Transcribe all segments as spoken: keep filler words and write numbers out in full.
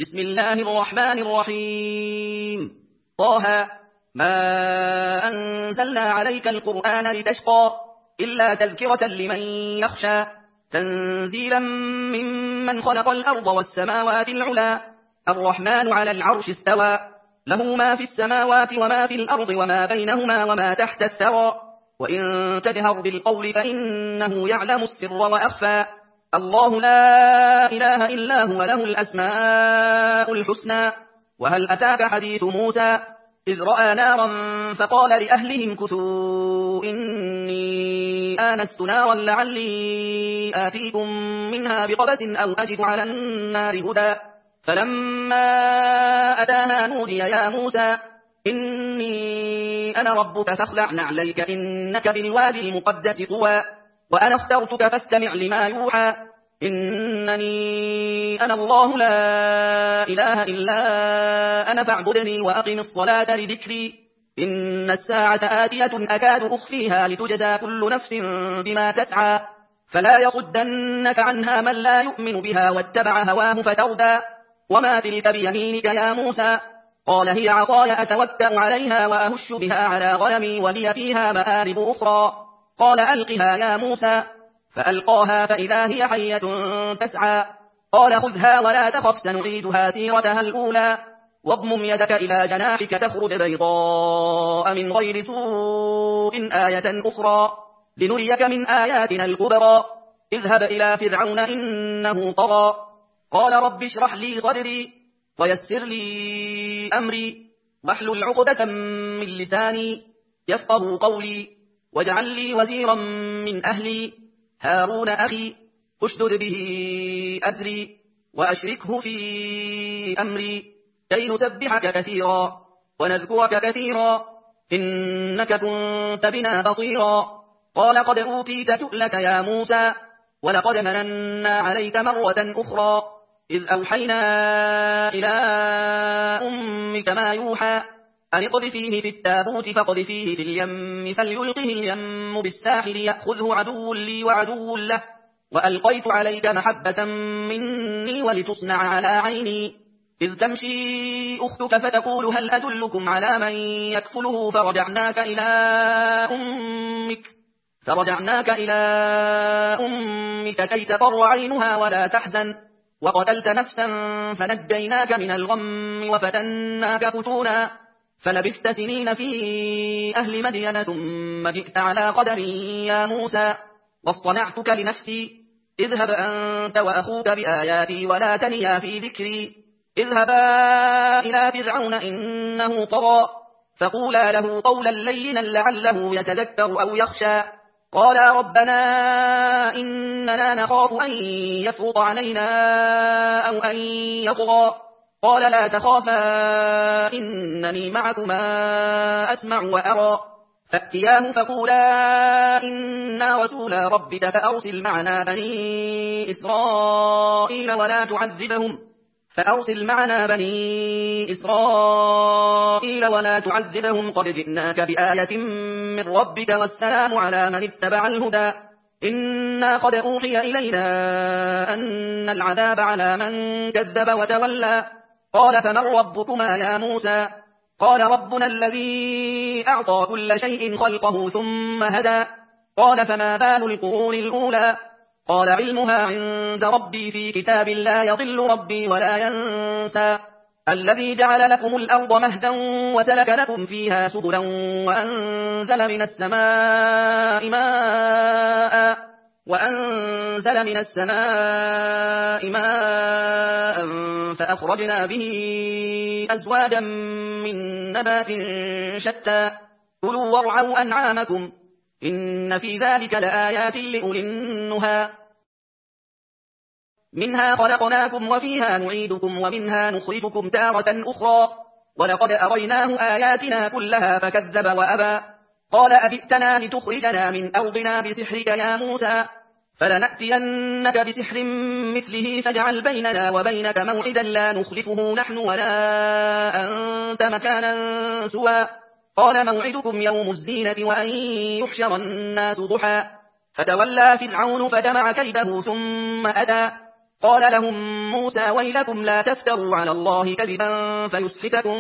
بسم الله الرحمن الرحيم. طه ما أنزلنا عليك القرآن لتشقى إلا تذكرة لمن يخشى تنزيلا ممن خلق الأرض والسماوات العلى الرحمن على العرش استوى له ما في السماوات وما في الأرض وما بينهما وما تحت الثرى وإن تجهر بالقول فإنه يعلم السر وأخفى الله لا إله إلا هو له الأسماء الحسنى. وهل أتاك حديث موسى إذ رأى نارا فقال لأهلهم كثوا إني آنست نارا لعلي آتيكم منها بقبس أو أجد على النار هدى فلما أتاها نودي يا موسى إني أنا ربك فاخلع نعليك إنك بالوادي المقدس طوى وأنا اخترتك فاستمع لما يوحى إنني أنا الله لا إله إلا أنا فاعبدني وأقم الصلاة لذكري إن الساعة آتية أكاد أخفيها لتجزى كل نفس بما تسعى فلا يصدنك عنها من لا يؤمن بها واتبع هواه فتردى وما تلك بيمينك يا موسى قال هي عصاي أتوكأ عليها وأهش بها على غنمي ولي فيها مآرب أخرى قال ألقها يا موسى فألقاها فإذا هي حية تسعى قال خذها ولا تخف سنعيدها سيرتها الأولى واضمم يدك إلى جناحك تخرج بيضاء من غير سوء آية أخرى لنريك من آياتنا الكبرى اذهب إلى فرعون إنه طغى قال رب اشرح لي صدري ويسر لي أمري واحلل عقدة من لساني يفقهوا قولي واجعل لي وزيرا من أهلي هارون أخي اشدد به أزري وأشركه في أمري كي نسبحك كثيرا ونذكرك كثيرا إنك كنت بنا بصيرا قال قد أوتيت سؤلك يا موسى ولقد مننا عليك مرة أخرى إذ أوحينا إلى أمك ما يوحى أن اقذفيه في التابوت فاقذفيه في اليم فليلقه اليم بالساحل يأخذه عدو لي وعدو له وألقيت عليك محبة مني ولتصنع على عيني إذ تمشي أختك فتقول هل أدلكم على من يكفله فرجعناك إلى أمك فرجعناك إلى أمك كي تقر عينها ولا تحزن وقتلت نفسا فنجيناك من الغم وفتناك فتونا فلبثت سنين في أهل مدين ثم جئت على قدر يا موسى واصطنعتك لنفسي اذهب أنت وأخوك بآياتي ولا تنيا في ذكري اذهبا إلى فرعون إنه طغى فقولا له قولا لينا لعله يتذكر أو يخشى قالا ربنا إننا نخاف أن يفرط علينا أو أن يطغى قال لا تخافا إنني معكما أسمع وأرى فأتياه فقولا إنا رسولا ربك فأرسل معنا بني إسرائيل ولا تعذبهم فأرسل معنا بني إسرائيل ولا تعذبهم قد جئناك بآية من ربك والسلام على من اتبع الهدى إنا قد أوحي إلينا أن العذاب على من كذب وتولى قال فمن ربكما يا موسى قال ربنا الذي أعطى كل شيء خلقه ثم هدى قال فما بال القرون الأولى قال علمها عند ربي في كتاب لا يضل ربي ولا ينسى الذي جعل لكم الأرض مهدا وسلك لكم فيها سبلا وأنزل من السماء ماء وأنزل من السماء ماء فأخرجنا به أزواجا من نبات شتى كلوا وارعوا أنعامكم إن في ذلك لآيات لأولي النهى منها خلقناكم وفيها نعيدكم ومنها نخرجكم تارة أخرى ولقد أريناه آياتنا كلها فكذب وأبى قال أجئتنا لتخرجنا من أرضنا بسحرك يا موسى فلنأتينك بسحر مثله فاجعل بيننا وبينك موعدا لا نخلفه نحن ولا أنت مكانا سوى قال موعدكم يوم الزينة وأن يحشر الناس ضحى فتولى فرعون فجمع كيده ثم أتى قال لهم موسى ويلكم لا تفتروا على الله كذبا فيسحتكم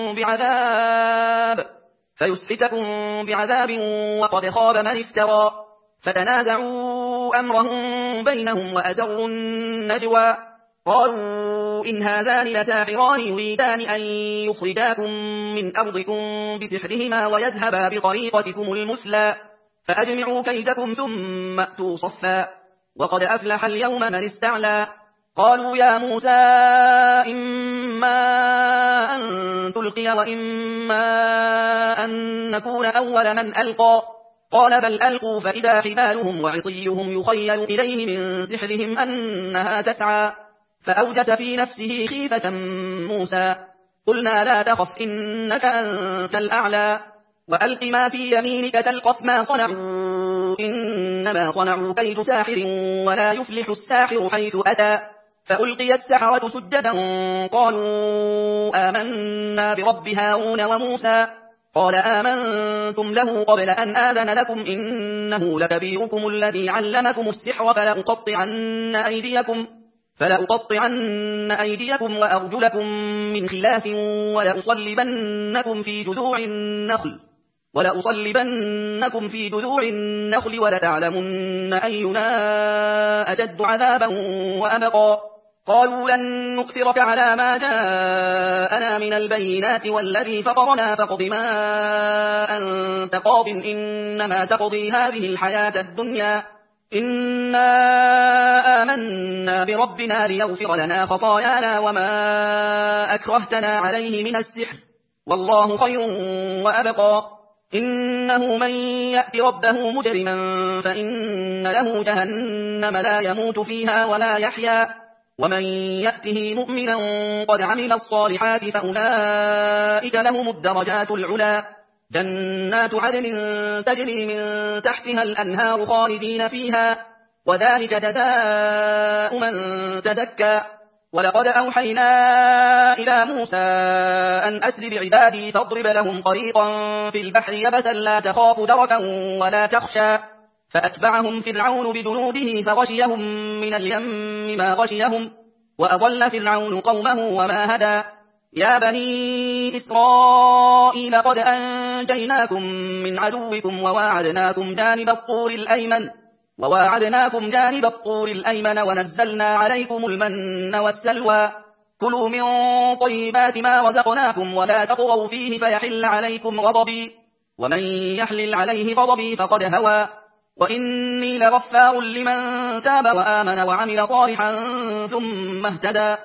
بعذاب فيسحتكم بعذاب وقد خاب من افترى. فتنازعوا أمرهم بينهم وأسروا النجوى قالوا إن هذان لساحران يريدان أن يخرجاكم من أرضكم بسحرهما ويذهبا بطريقتكم المثلى فأجمعوا كيدكم ثم أتوا صفا وقد أفلح اليوم من استعلى. قالوا يا موسى إما أن تلقي وإما أن نكون أول من ألقى قال بل ألقوا فإذا حبالهم وعصيهم يخيل إليه من سحرهم أنها تسعى فأوجس في نفسه خيفة موسى قلنا لا تخف إنك أنت الأعلى وألق ما في يمينك تلقف ما صنعوا إنما صنعوا كيد ساحر ولا يفلح الساحر حيث أتى. فألقي السحرة سجدا قالوا آمنا برب هارون وموسى قال آمنتم له قبل أن آذن لكم إنه لكبيركم الذي علمكم السحر فلأقطعن أيديكم فلأقطعن أيديكم وأرجلكم من خلاف ولأصلبنكم في جذوع النخل ولأصلبنكم في جذوع النخل ولتعلمن أينا أشد عذابا وأبقى. قالوا لن نكثرك على ما جاءنا من البينات والذي فطرنا فاقض ما أنت قاض إنما تقضي هذه الحياة الدنيا إنا آمنا بربنا ليغفر لنا خطايانا وما أكرهتنا عليه من السحر والله خير وأبقى. إنه من يأت ربه مجرما فإن له جهنم لا يموت فيها ولا يحيا ومن يأته مؤمنا قد عمل الصالحات فأولئك لهم الدرجات العلا جنات عدن تجري من تحتها الأنهار خالدين فيها وذلك جزاء من تزكى. ولقد أوحينا إلى موسى أن أسر بعبادي فاضرب لهم طريقا في البحر يبسا لا تخاف دركا ولا تخشى فأتبعهم فرعون بجنوده فغشيهم من اليم ما غشيهم وأضل فرعون قومه وما هدى. يا بني إسرائيل قد أنجيناكم من عدوكم وواعدناكم جانب الطور الأيمن وواعدناكم جانب الطور الأيمن ونزلنا عليكم المن والسلوى كلوا من طيبات ما رزقناكم ولا تطغوا فيه فيحل عليكم غضبي ومن يحلل عليه غضبي فقد هوى وإني لغفار لمن تاب وآمن وعمل صالحا ثم اهتدى.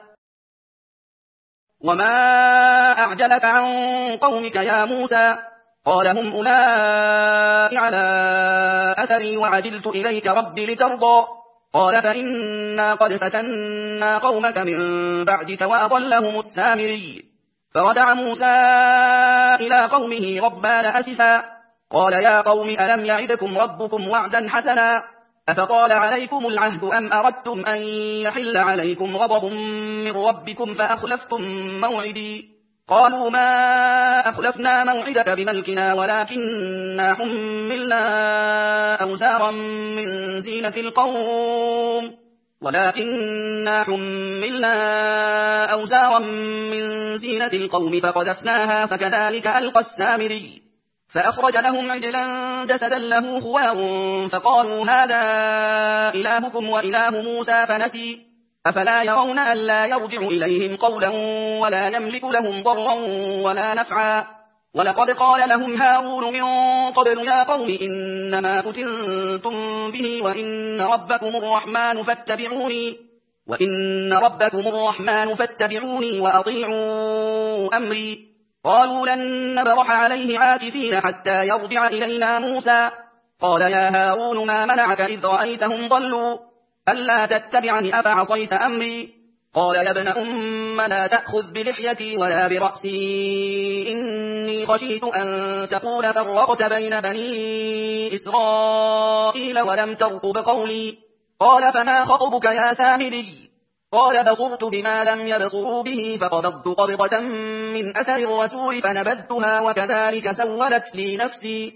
وما أعجلك عن قومك يا موسى قال هم أولئك على أثري وعجلت إليك ربي لترضى قال فإنا قد فتنا قومك من بعدك وأضلهم السامري. فرجع موسى إلى قومه غضبان أسفا قال يا قوم ألم يعدكم ربكم وعدا حسنا أفطال عليكم العهد أم أردتم أن يحل عليكم غضب من ربكم فأخلفتم موعدي قالوا ما أخلفنا موعدك بملكنا ولكننا حملنا أوزارا من زينة القوم ولكننا حملنا أوزارا من زينة القوم فقذفناها فكذلك ألقى السامري فأخرج لهم عجلا جسدا له خوار فقالوا هذا إلهكم وإله موسى فنسي أفلا يرون ألا يرجع إليهم قولا ولا يملك لهم ضرا ولا نفعا. ولقد قال لهم هارون من قبل يا قوم إنما فتنتم به وإن ربكم الرحمن فاتبعوني وإن ربكم الرحمن فاتبعوني وأطيعوا أمري قالوا لن نبرح عليه عاكفين حتى يرجع إلينا موسى قال يا هارون ما منعك إذ رأيتهم ضلوا ألا تتبعني أفعصيت أمري قال يا ابن أم لا تأخذ بلحيتي ولا برأسي إني خشيت أن تقول فرقت بين بني إسرائيل ولم ترقب قولي قال فما خطبك يا سامري قال بصرت بما لم يبصروا به فقبضت قبضة من أثر الرسول فنبذتها وكذلك سولت لي نفسي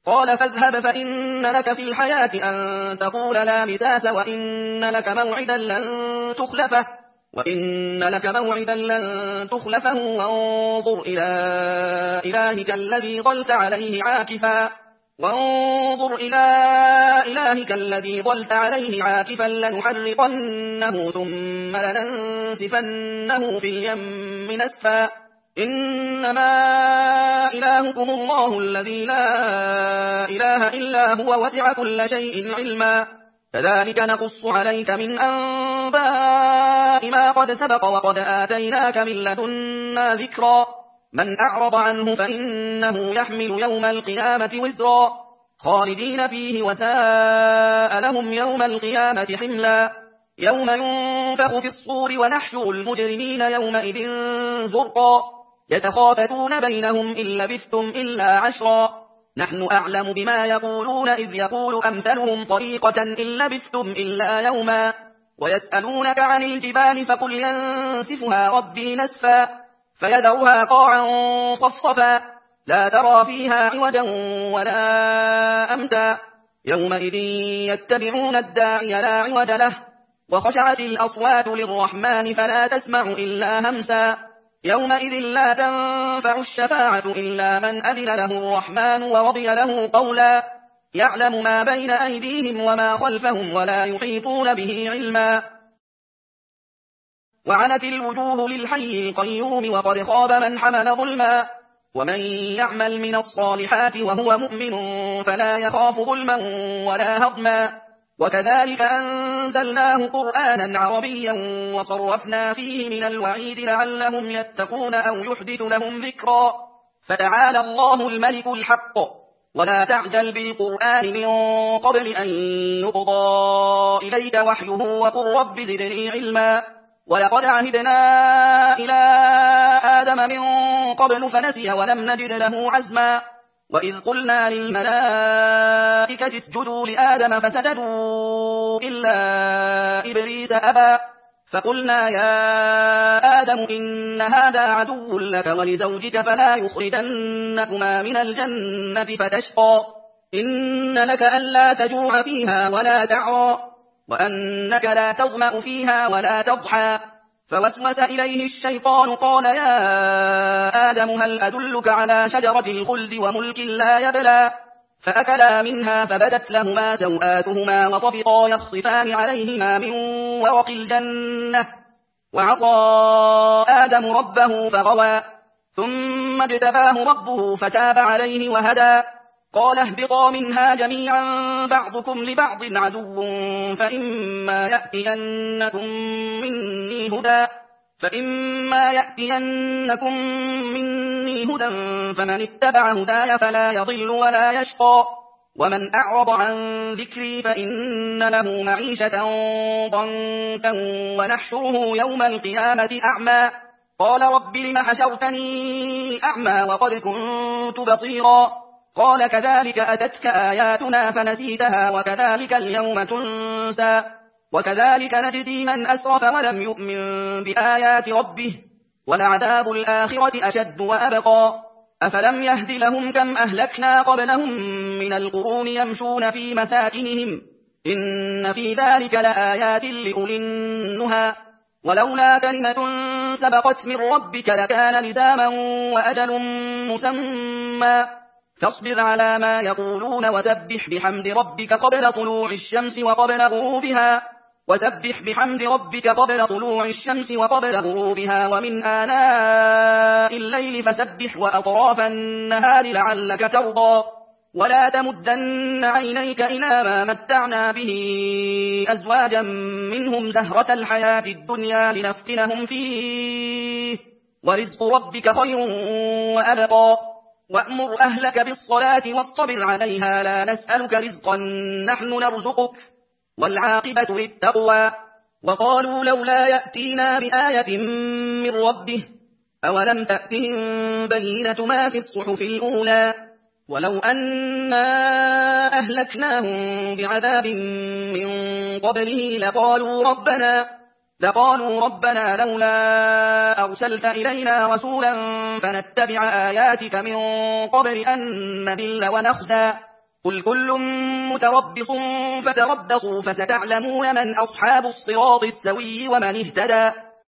قال فاذهب فإن لك في الحياة أن تقول لا مساس وإن لك موعدا لن تخلفه وإن لك موعدا لن تخلفه وانظر إلى إلهك الذي ظلت عليه عاكفا وانظر إلى إلهك الذي ظلت عليه عاكفا لنحرقنه ثم لننسفنه في اليم نسفا إنما إلهكم الله الذي لا إله إلا هو وسع كل شيء علما كذلك نقص عليك من أنباء ما قد سبق وقد آتيناك من لدنا ذكرا من أعرض عنه فإنه يحمل يوم القيامة وزرا خالدين فيه وساء لهم يوم القيامة حملا يوم ينفخ في الصور ونحشر المجرمين يومئذ زرقا يتخافتون بينهم إن لبثتم إلا عشرا نحن أعلم بما يقولون إذ يقول أمثلهم طريقة إن لبثتم إلا يوما ويسألونك عن الجبال فقل ينسفها ربي نسفا فيذرها قاعا صفصفا لا ترى فيها عوجا ولا أمتا يومئذ يتبعون الداعي لا عوج له وخشعت الأصوات للرحمن فلا تسمع إلا همسا يومئذ لا تنفع الشفاعة إلا من أذن له الرحمن ورضي له قولا يعلم ما بين أيديهم وما خلفهم ولا يحيطون به علما وعنت الوجوه للحي القيوم وقد خاب من حمل ظلما ومن يعمل من الصالحات وهو مؤمن فلا يخاف ظلما ولا هضما وكذلك أنزلناه قرآنا عربيا وصرفنا فيه من الوعيد لعلهم يتقون أو يحدث لهم ذكرا فتعالى الله الملك الحق ولا تعجل بالقرآن من قبل أن يقضى إليك وحيه وقل رب زدني علما ولقد عهدنا إلى آدم من قبل فنسي ولم نجد له عزما وإذ قلنا للملائكة اسجدوا لآدم فسجدوا إلا إبليس أبى فقلنا يا آدم إن هذا عدو لك ولزوجك فلا يخرجنكما من الجنة فتشقى إن لك ألا تجوع فيها ولا تعرى وأنك لا تظمأ فيها ولا تضحى فوسوس إليه الشيطان قال يا آدم هل أدلك على شجرة الخلد وملك لا يبلى فأكلا منها فبدت لهما سوآتهما وطفقا يخصفان عليهما من ورق الجنة وعصى آدم ربه فغوى ثم اجتباه ربه فتاب عليه وهدى قال اهبطا منها جميعا بعضكم لبعض عدو فإما يأتينكم مني هدى فإما يأتينكم مني هدى فمن اتبع هداي فلا يضل ولا يشقى ومن أعرض عن ذكري فإن له معيشة ضنكا ونحشره يوم القيامة أعمى قال رب لم حشرتني أعمى وقد كنت بصيرا قال كذلك أتتك آياتنا فنسيتها وكذلك اليوم تنسى وكذلك نجزي من أسرف ولم يؤمن بآيات ربه ولعذاب الآخرة أشد وأبقى أفلم يهد لهم كم أهلكنا قبلهم من القرون يمشون في مساكنهم إن في ذلك لآيات لأولي النهى ولولا كلمة سبقت من ربك لكان لزاما وأجل مسمى فاصبر على ما يقولون وسبح بحمد ربك قبل طلوع الشمس وقبل غروبها وسبح بحمد ربك قبل طلوع الشمس وقبل غروبها ومن آناء الليل فسبح وأطراف النهار لعلك ترضى ولا تمدن عينيك إلى ما متعنا به أزواجا منهم زهرة الحياة الدنيا لنفتنهم فيه ورزق ربك خير وأبقى وأمر أهلك بالصلاة واصطبر عليها لا نسألك رزقا نحن نرزقك والعاقبة للتقوى وقالوا لولا يأتينا بآية من ربه أولم تأتهم بينة ما في الصحف الأولى ولو أنا أهلكناهم بعذاب من قبله لقالوا ربنا لقالوا ربنا لولا أرسلت إلينا رسولا فنتبع آياتك من قبل أن نذل ونخزى قل كل متربص فتربصوا فستعلمون من أصحاب الصراط السوي ومن اهتدى